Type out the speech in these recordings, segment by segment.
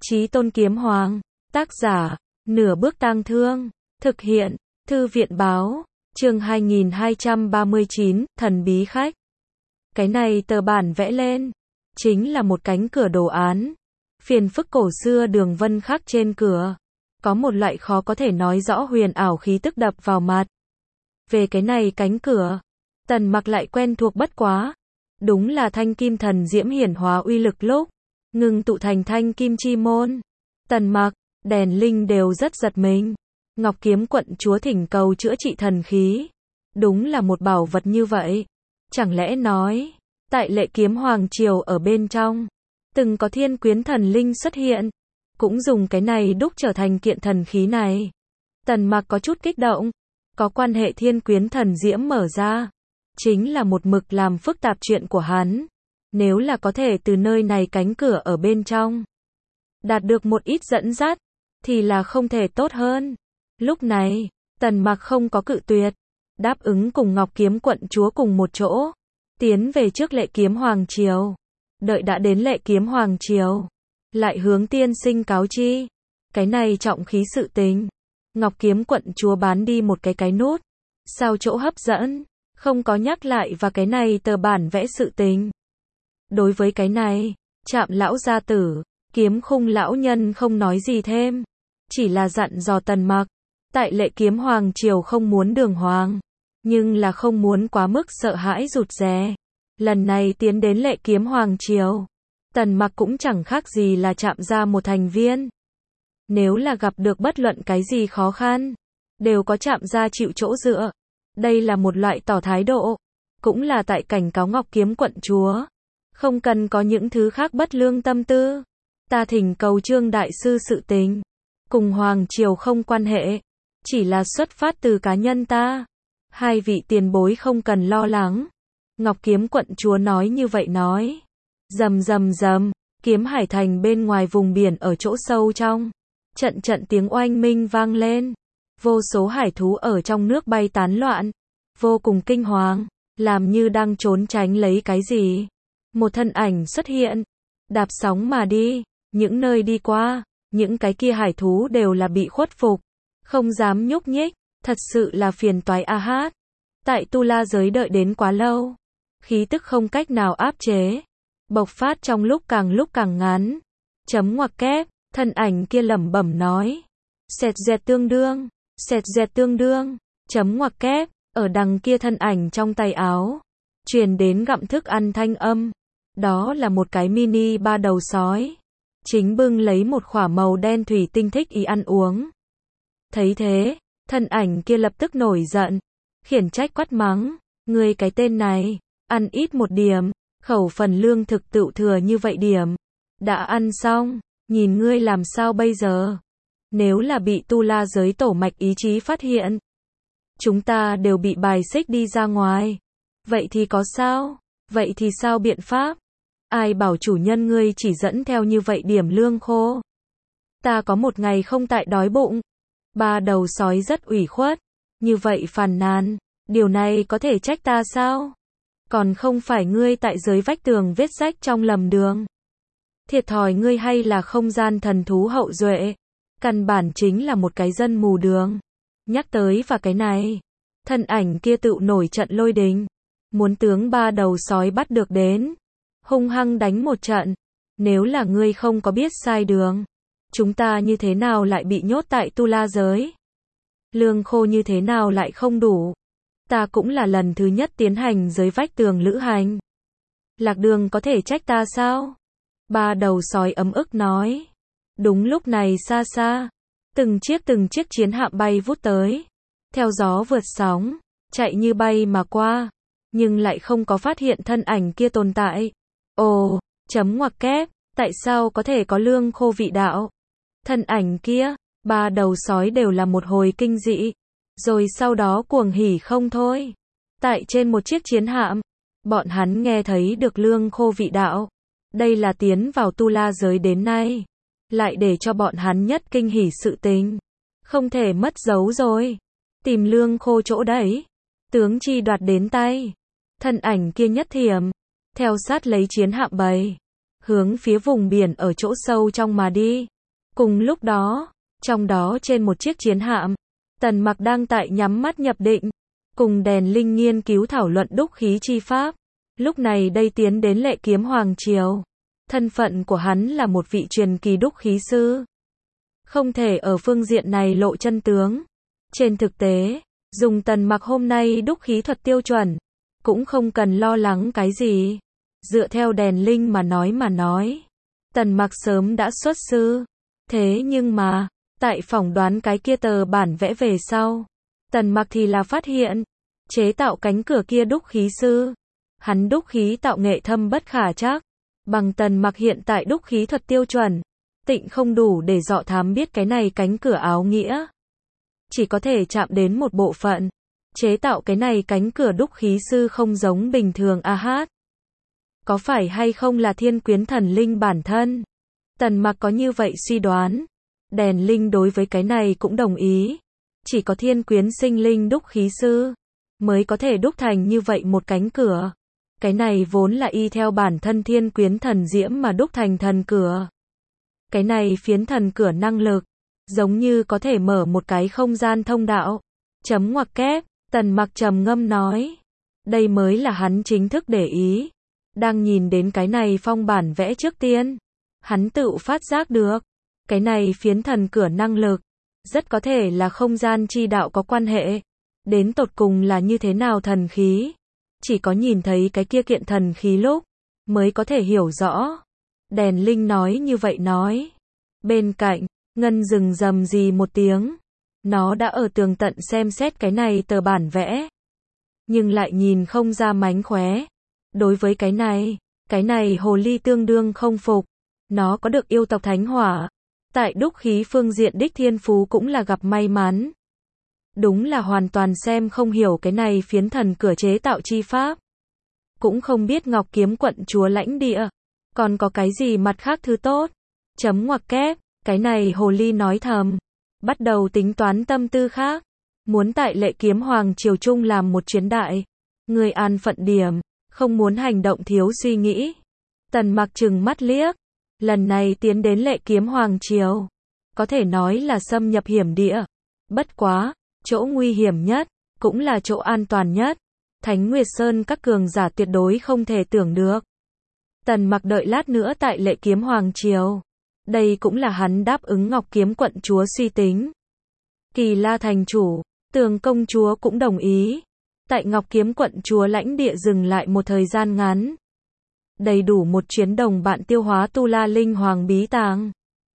Chí Tôn Kiếm Hoàng. Tác giả, Nửa Bước Tang Thương. Thực hiện, Thư viện báo. Chương 2239, Thần Bí Khách. Cái này tờ bản vẽ lên, chính là một cánh cửa đồ án. Phiền phức cổ xưa đường vân khắc trên cửa. Có một loại khó có thể nói rõ huyền ảo khí tức đập vào mặt. Về cái này cánh cửa, Tần Mặc lại quen thuộc bất quá. Đúng là thanh kim thần diễm hiển hóa uy lực lúc ngừng tụ thành thanh kim chi môn. Tần Mặc, đèn linh đều rất giật mình. Ngọc Kiếm Quận Chúa thỉnh cầu chữa trị thần khí. Đúng là một bảo vật như vậy. Chẳng lẽ nói, tại Lệ Kiếm Hoàng Triều ở bên trong, từng có thiên quyến thần linh xuất hiện, cũng dùng cái này đúc trở thành kiện thần khí này. Tần Mặc có chút kích động, có quan hệ thiên quyến thần diễm mở ra, chính là một mực làm phức tạp chuyện của hắn. Nếu là có thể từ nơi này cánh cửa ở bên trong, đạt được một ít dẫn dắt, thì là không thể tốt hơn. Lúc này, Tần Mặc không có cự tuyệt, đáp ứng cùng Ngọc Kiếm Quận Chúa cùng một chỗ, tiến về trước Lệ Kiếm Hoàng Triều. Đợi đã đến Lệ Kiếm Hoàng Triều, lại hướng tiên sinh cáo chi. Cái này trọng khí sự tình. Ngọc Kiếm Quận Chúa bán đi một cái nút. Sao chỗ hấp dẫn, không có nhắc lại và cái này tờ bản vẽ sự tình. Đối với cái này, Trạm lão gia tử, Kiếm Khung lão nhân không nói gì thêm. Chỉ là dặn dò Tần Mặc, tại Lệ Kiếm Hoàng Triều không muốn đường hoàng, nhưng là không muốn quá mức sợ hãi rụt rè. Lần này tiến đến Lệ Kiếm Hoàng Triều, Tần Mặc cũng chẳng khác gì là Trạm gia một thành viên. Nếu là gặp được bất luận cái gì khó khăn, đều có Trạm gia chịu chỗ dựa. Đây là một loại tỏ thái độ, cũng là tại cảnh cáo Ngọc Kiếm Quận Chúa, không cần có những thứ khác bất lương tâm tư. Ta thỉnh cầu Trương đại sư sự tình, cùng Hoàng Triều không quan hệ, chỉ là xuất phát từ cá nhân ta. Hai vị tiền bối không cần lo lắng. Ngọc Kiếm Quận Chúa nói như vậy nói. Rầm rầm rầm, Kiếm Hải Thành bên ngoài vùng biển ở chỗ sâu trong, trận trận tiếng oanh minh vang lên. Vô số hải thú ở trong nước bay tán loạn, vô cùng kinh hoàng, làm như đang trốn tránh lấy cái gì. Một thân ảnh xuất hiện, đạp sóng mà đi, những nơi đi qua, những cái kia hải thú đều là bị khuất phục, không dám nhúc nhích, thật sự là phiền toái a hát. Tại Tu La giới đợi đến quá lâu, khí tức không cách nào áp chế, bộc phát trong lúc càng ngắn. Chấm ngoặc kép, thân ảnh kia lẩm bẩm nói. Sẹt dẹt tương đương, chấm ngoặc kép, ở đằng kia thân ảnh trong tay áo, truyền đến gặm thức ăn thanh âm. Đó là một cái mini ba đầu sói, chính bưng lấy một khỏa màu đen thủy tinh thích ý ăn uống. Thấy thế, thân ảnh kia lập tức nổi giận, khiển trách quát mắng, ngươi cái tên này, ăn ít một điểm, khẩu phần lương thực tựu thừa như vậy điểm. Đã ăn xong, nhìn ngươi làm sao bây giờ? Nếu là bị Tu La giới tổ mạch ý chí phát hiện, chúng ta đều bị bài xích đi ra ngoài. Vậy thì có sao? Vậy thì sao biện pháp? Ai bảo chủ nhân ngươi chỉ dẫn theo như vậy điểm lương khô? Ta có một ngày không tại đói bụng. Ba đầu sói rất ủy khuất, như vậy phàn nàn, điều này có thể trách ta sao? Còn không phải ngươi tại dưới vách tường vết rách trong lầm đường. Thiệt thòi ngươi hay là không gian thần thú hậu duệ, căn bản chính là một cái dân mù đường. Nhắc tới và cái này, thân ảnh kia tựu nổi trận lôi đình, muốn tướng ba đầu sói bắt được đến, hung hăng đánh một trận. Nếu là ngươi không có biết sai đường, chúng ta như thế nào lại bị nhốt tại Tu La giới? Lương khô như thế nào lại không đủ? Ta cũng là lần thứ nhất tiến hành dưới vách tường lữ hành. Lạc đường có thể trách ta sao? Ba đầu sói ấm ức nói. Đúng lúc này xa xa, từng chiếc chiến hạm bay vút tới, theo gió vượt sóng, chạy như bay mà qua, nhưng lại không có phát hiện thân ảnh kia tồn tại. Ồ, chấm ngoặc kép, tại sao có thể có lương khô vị đạo? Thân ảnh kia, ba đầu sói đều là một hồi kinh dị, rồi sau đó cuồng hỉ không thôi. Tại trên một chiếc chiến hạm, bọn hắn nghe thấy được lương khô vị đạo. Đây là tiến vào Tu La giới đến nay, lại để cho bọn hắn nhất kinh hỉ sự tình. Không thể mất dấu rồi. Tìm lương khô chỗ đấy. Tướng chi đoạt đến tay. Thân ảnh kia nhất thiểm, theo sát lấy chiến hạm bầy, hướng phía vùng biển ở chỗ sâu trong mà đi. Cùng lúc đó, trong đó trên một chiếc chiến hạm, Tần Mặc đang tại nhắm mắt nhập định, cùng Đèn Linh nghiên cứu thảo luận đúc khí chi pháp. Lúc này đây tiến đến Lệ Kiếm Hoàng Triều. Thân phận của hắn là một vị truyền kỳ đúc khí sư. Không thể ở phương diện này lộ chân tướng. Trên thực tế, dùng Tần Mặc hôm nay đúc khí thuật tiêu chuẩn, cũng không cần lo lắng cái gì. Dựa theo Đèn Linh mà nói, Tần Mặc sớm đã xuất sư. Thế nhưng mà, tại phỏng đoán cái kia tờ bản vẽ về sau, Tần Mặc thì là phát hiện, chế tạo cánh cửa kia đúc khí sư. Hắn đúc khí tạo nghệ thâm bất khả trắc, bằng Tần Mặc hiện tại đúc khí thuật tiêu chuẩn, tịnh không đủ để dọ thám biết cái này cánh cửa áo nghĩa. Chỉ có thể chạm đến một bộ phận. Chế tạo cái này cánh cửa đúc khí sư không giống bình thường hát. Có phải hay không là Thiên Quyến Thần Linh bản thân? Tần Mặc có như vậy suy đoán. Đèn Linh đối với cái này cũng đồng ý. Chỉ có Thiên Quyến sinh linh đúc khí sư mới có thể đúc thành như vậy một cánh cửa. Cái này vốn là y theo bản thân Thiên Quyến Thần Diễm mà đúc thành thần cửa. Cái này phiến thần cửa năng lực, giống như có thể mở một cái không gian thông đạo. Chấm ngoặc kép, Tần Mặc trầm ngâm nói. Đây mới là hắn chính thức để ý. Đang nhìn đến cái này phong bản vẽ trước tiên, hắn tự phát giác được. Cái này phiến thần cửa năng lực, rất có thể là không gian chi đạo có quan hệ. Đến tột cùng là như thế nào thần khí? Chỉ có nhìn thấy cái kia kiện thần khí lúc, mới có thể hiểu rõ. Đèn Linh nói như vậy nói. Bên cạnh, Ngân rừng rầm gì một tiếng. Nó đã ở tường tận xem xét cái này tờ bản vẽ. Nhưng lại nhìn không ra mánh khóe. Đối với cái này hồ ly tương đương không phục. Nó có được yêu tộc thánh hỏa. Tại đúc khí phương diện đích thiên phú cũng là gặp may mắn. Đúng là hoàn toàn xem không hiểu cái này phiến thần cửa chế tạo chi pháp. Cũng không biết Ngọc Kiếm quận chúa lãnh địa. Còn có cái gì mặt khác thứ tốt. Chấm ngoặc kép, cái này hồ ly nói thầm. Bắt đầu tính toán tâm tư khác. Muốn tại Lệ Kiếm Hoàng Triều Trung làm một chuyến đại. Người an phận điểm, không muốn hành động thiếu suy nghĩ. Tần Mặc trừng mắt liếc. Lần này tiến đến Lệ Kiếm Hoàng Triều. Có thể nói là xâm nhập hiểm địa. Bất quá, chỗ nguy hiểm nhất, cũng là chỗ an toàn nhất. Thánh Nguyệt Sơn các cường giả tuyệt đối không thể tưởng được. Tần Mặc đợi lát nữa tại Lệ Kiếm Hoàng Triều. Đây cũng là hắn đáp ứng Ngọc Kiếm quận chúa suy tính. Kỳ La thành chủ, Tường công chúa cũng đồng ý. Tại Ngọc Kiếm quận chúa lãnh địa dừng lại một thời gian ngắn. Đầy đủ một chuyến đồng bạn tiêu hóa Tu La Linh Hoàng bí tàng.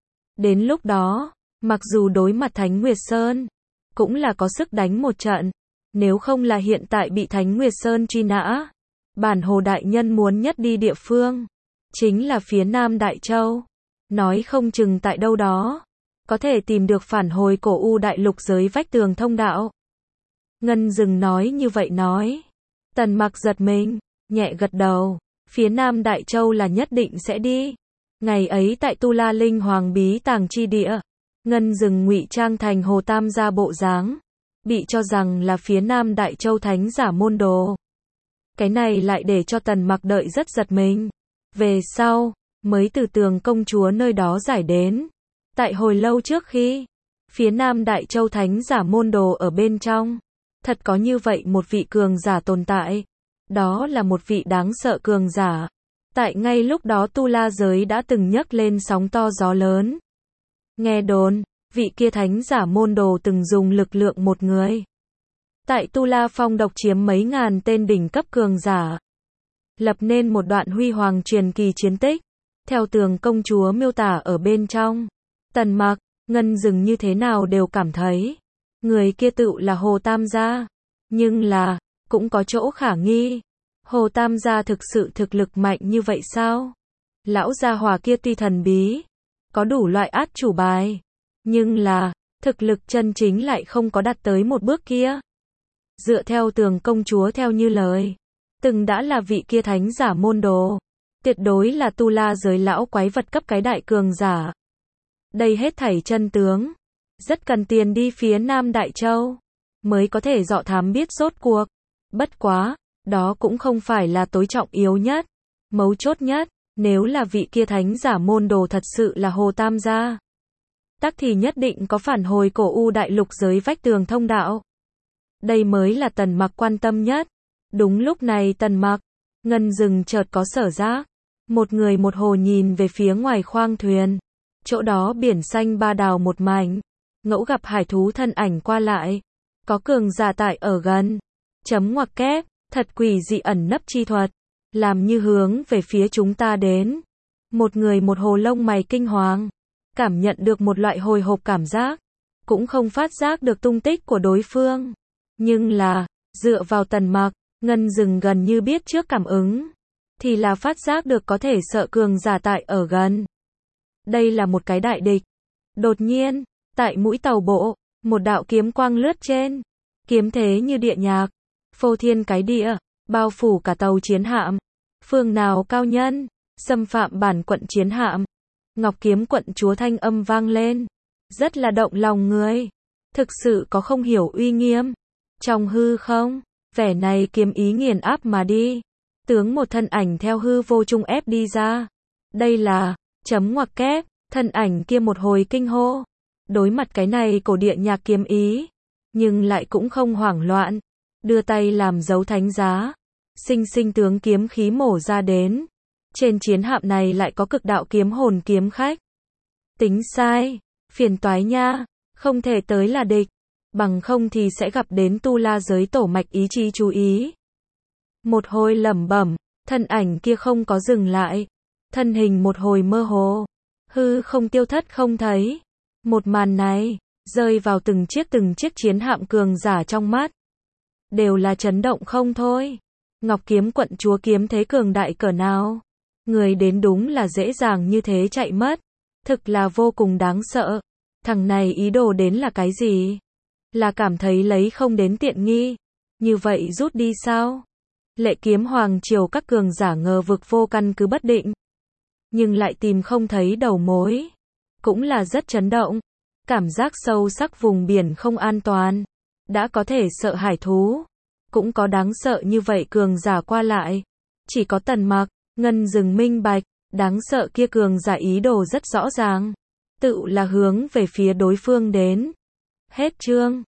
Đến lúc đó, mặc dù đối mặt Thánh Nguyệt Sơn, cũng là có sức đánh một trận. Nếu không là hiện tại bị Thánh Nguyệt Sơn truy nã, bản hồ đại nhân muốn nhất đi địa phương, chính là phía Nam Đại Châu. Nói không chừng tại đâu đó, có thể tìm được phản hồi cổ u đại lục giới vách tường thông đạo. Ngân dừng nói như vậy nói. Tần Mặc giật mình, nhẹ gật đầu. Phía Nam Đại Châu là nhất định sẽ đi. Ngày ấy tại Tu La Linh Hoàng bí tàng chi địa, Ngân dừng ngụy trang thành Hồ Tam gia bộ dáng, bị cho rằng là phía Nam Đại Châu thánh giả môn đồ. Cái này lại để cho Tần Mặc đợi rất giật mình. Về sau, mới từ Tường công chúa nơi đó giải đến. Tại hồi lâu trước khi, phía Nam Đại Châu thánh giả môn đồ ở bên trong, thật có như vậy một vị cường giả tồn tại. Đó là một vị đáng sợ cường giả. Tại ngay lúc đó Tu La giới đã từng nhấc lên sóng to gió lớn. Nghe đồn, vị kia thánh giả môn đồ từng dùng lực lượng một người. Tại Tu La Phong độc chiếm mấy ngàn tên đỉnh cấp cường giả. Lập nên một đoạn huy hoàng truyền kỳ chiến tích. Theo Tường công chúa miêu tả ở bên trong. Tần Mặc, Ngân dừng như thế nào đều cảm thấy. Người kia tự là Hồ Tam gia. Nhưng là, cũng có chỗ khả nghi. Hồ Tam gia thực sự thực lực mạnh như vậy sao? Lão gia hỏa kia tuy thần bí, có đủ loại át chủ bài, nhưng là, thực lực chân chính lại không có đạt tới một bước kia. Dựa theo Tường công chúa theo như lời, từng đã là vị kia thánh giả môn đồ, tuyệt đối là Tu La giới lão quái vật cấp cái đại cường giả. Đây hết thảy chân tướng, rất cần tiền đi phía Nam Đại Châu, mới có thể dọ thám biết rốt cuộc. Bất quá, đó cũng không phải là tối trọng yếu nhất. Mấu chốt nhất, nếu là vị kia thánh giả môn đồ thật sự là Hồ Tam gia, tắc thì nhất định có phản hồi cổ u đại lục dưới vách tường thông đạo. Đây mới là Tần Mặc quan tâm nhất. Đúng lúc này Tần Mặc, Ngân Dừng chợt có sở giác. Một người một hồ nhìn về phía ngoài khoang thuyền. Chỗ đó biển xanh ba đào một mảnh. Ngẫu gặp hải thú thân ảnh qua lại. Có cường giả tại ở gần. Chấm ngoặc kép, thật quỷ dị ẩn nấp chi thuật. Làm như hướng về phía chúng ta đến. Một người một hồ lông mày kinh hoàng. Cảm nhận được một loại hồi hộp cảm giác. Cũng không phát giác được tung tích của đối phương. Nhưng là, dựa vào Tần Mặc, Ngân Dừng gần như biết trước cảm ứng. Thì là phát giác được có thể sợ cường giả tại ở gần. Đây là một cái đại địch. Đột nhiên, tại mũi tàu bộ, một đạo kiếm quang lướt trên. Kiếm thế như địa nhạc. Phô thiên cái địa, bao phủ cả tàu chiến hạm. Phương nào cao nhân, xâm phạm bản quận chiến hạm. Ngọc kiếm quận chúa thanh âm vang lên. Rất là động lòng người. Thực sự có không hiểu uy nghiêm. Trong hư không, vẻ này kiếm ý nghiền áp mà đi. Tướng một thân ảnh theo hư vô trung ép đi ra. Đây là, chấm ngoặc kép, thân ảnh kia một hồi kinh hô. Đối mặt cái này cổ địa nhạc kiếm ý. Nhưng lại cũng không hoảng loạn. Đưa tay làm dấu thánh giá. Sinh sinh tướng kiếm khí mổ ra đến. Trên chiến hạm này lại có cực đạo kiếm hồn kiếm khách. Tính sai, phiền toái nha, không thể tới là địch. Bằng không thì sẽ gặp đến tu la giới tổ mạch ý chí chú ý. Một hồi lẩm bẩm, thân ảnh kia không có dừng lại. Thân hình một hồi mơ hồ. Hư không tiêu thất không thấy. Một màn này, rơi vào từng chiếc chiến hạm cường giả trong mắt. Đều là chấn động không thôi. Ngọc kiếm quận chúa kiếm thế cường đại cỡ nào. Người đến đúng là dễ dàng như thế chạy mất. Thực là vô cùng đáng sợ. Thằng này ý đồ đến là cái gì? Là cảm thấy lấy không đến tiện nghi. Như vậy rút đi sao? Lệ kiếm hoàng triều các cường giả ngờ vực vô căn cứ bất định. Nhưng lại tìm không thấy đầu mối. Cũng là rất chấn động. Cảm giác sâu sắc vùng biển không an toàn. Đã có thể sợ hải thú. Cũng có đáng sợ như vậy cường giả qua lại. Chỉ có Tần Mặc, Ngân Dừng minh bạch. Đáng sợ kia cường giả ý đồ rất rõ ràng. Tự là hướng về phía đối phương đến. Hết chương.